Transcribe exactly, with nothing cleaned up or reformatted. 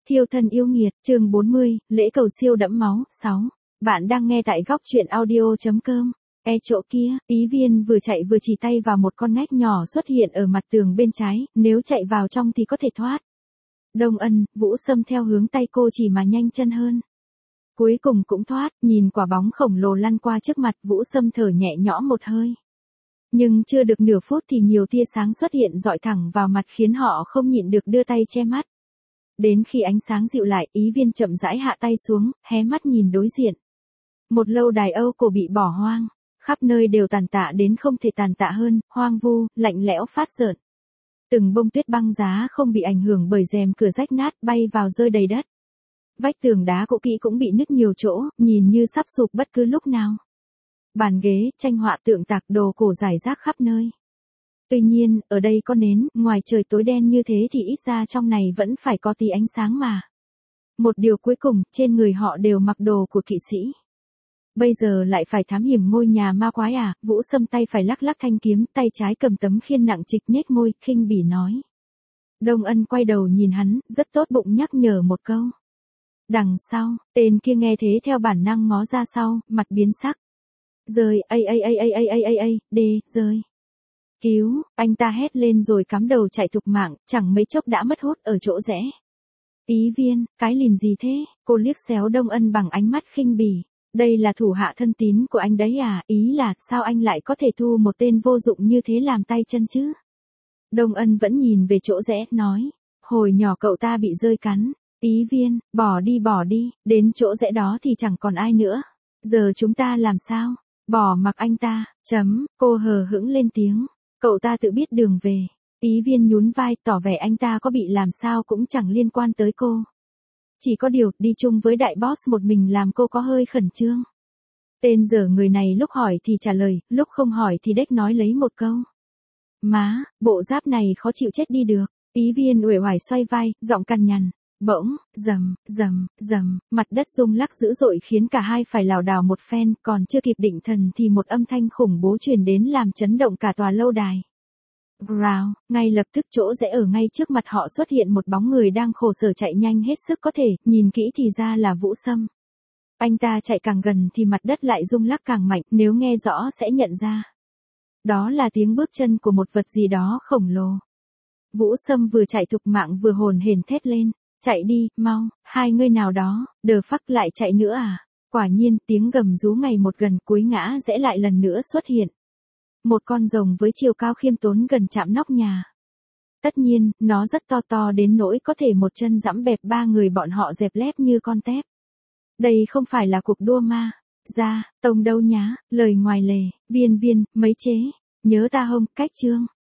Thiêu thân yêu nghiệt, chương bốn mươi, lễ cầu siêu đẫm máu, sáu. Bạn đang nghe tại góc truyện audio chấm com. E chỗ kia, Ý Viên vừa chạy vừa chỉ tay vào một con ngách nhỏ xuất hiện ở mặt tường bên trái, nếu chạy vào trong thì có thể thoát. Đông Ân, Vũ Sâm theo hướng tay cô chỉ mà nhanh chân hơn. Cuối cùng cũng thoát, nhìn quả bóng khổng lồ lăn qua trước mặt, Vũ Sâm thở nhẹ nhõm một hơi. Nhưng chưa được nửa phút thì nhiều tia sáng xuất hiện dọi thẳng vào mặt khiến họ không nhịn được đưa tay che mắt. Đến khi ánh sáng dịu lại, Ý Viên chậm rãi hạ tay xuống, hé mắt nhìn đối diện. Một lâu đài Âu cổ bị bỏ hoang, khắp nơi đều tàn tạ đến không thể tàn tạ hơn, hoang vu, lạnh lẽo phát rợn. Từng bông tuyết băng giá không bị ảnh hưởng bởi rèm cửa rách nát bay vào rơi đầy đất. Vách tường đá cũ kỹ cũng bị nứt nhiều chỗ, nhìn như sắp sụp bất cứ lúc nào. Bàn ghế, tranh họa tượng tạc đồ cổ rải rác khắp nơi. Tuy nhiên, ở đây có nến, ngoài trời tối đen như thế thì ít ra trong này vẫn phải có tí ánh sáng mà. Một điều cuối cùng, trên người họ đều mặc đồ của kỵ sĩ. Bây giờ lại phải thám hiểm ngôi nhà ma quái à? Vũ Sâm tay phải lắc lắc thanh kiếm, tay trái cầm tấm khiên nặng trịch nhếch môi, khinh bỉ nói. Đông Ân quay đầu nhìn hắn, rất tốt bụng nhắc nhở một câu. Đằng sau, tên kia nghe thế theo bản năng ngó ra sau, mặt biến sắc. Rơi, ây ây ây ây ây ây ây ây, đê, rơi. Cứu, anh ta hét lên rồi cắm đầu chạy thục mạng, chẳng mấy chốc đã mất hút ở chỗ rẽ. Ý Viên, cái lìn gì thế? Cô liếc xéo Đông Ân bằng ánh mắt khinh bỉ. Đây là thủ hạ thân tín của anh đấy à? Ý là, sao anh lại có thể thu một tên vô dụng như thế làm tay chân chứ? Đông Ân vẫn nhìn về chỗ rẽ, nói. Hồi nhỏ cậu ta bị rơi cắn. Ý Viên, bỏ đi bỏ đi, đến chỗ rẽ đó thì chẳng còn ai nữa. Giờ chúng ta làm sao? Bỏ mặc anh ta, chấm, cô hờ hững lên tiếng. Cậu ta tự biết đường về. Ý Viên nhún vai, tỏ vẻ anh ta có bị làm sao cũng chẳng liên quan tới cô. Chỉ có điều, đi chung với đại boss một mình làm cô có hơi khẩn trương. Tên dở người này lúc hỏi thì trả lời, lúc không hỏi thì đếch nói lấy một câu. Má, bộ giáp này khó chịu chết đi được. Ý Viên uể oải xoay vai, giọng cằn nhằn. Bỗng, rầm, rầm, rầm, mặt đất rung lắc dữ dội khiến cả hai phải lảo đảo một phen, còn chưa kịp định thần thì một âm thanh khủng bố truyền đến làm chấn động cả tòa lâu đài. Rào, ngay lập tức chỗ rẽ ở ngay trước mặt họ xuất hiện một bóng người đang khổ sở chạy nhanh hết sức có thể, nhìn kỹ thì ra là Vũ Sâm. Anh ta chạy càng gần thì mặt đất lại rung lắc càng mạnh, nếu nghe rõ sẽ nhận ra. Đó là tiếng bước chân của một vật gì đó khổng lồ. Vũ Sâm vừa chạy thục mạng vừa hồn hển thét lên. Chạy đi, mau, hai người nào đó, đờ phắc lại chạy nữa à? Quả nhiên, tiếng gầm rú ngày một gần cuối ngã rẽ lại lần nữa xuất hiện. Một con rồng với chiều cao khiêm tốn gần chạm nóc nhà. Tất nhiên, nó rất to to đến nỗi có thể một chân giẫm bẹp ba người bọn họ dẹp lép như con tép. Đây không phải là cuộc đua ma. Ra, tông đâu nhá, lời ngoài lề, Viên Viên, mấy chế, nhớ ta không, cách chương.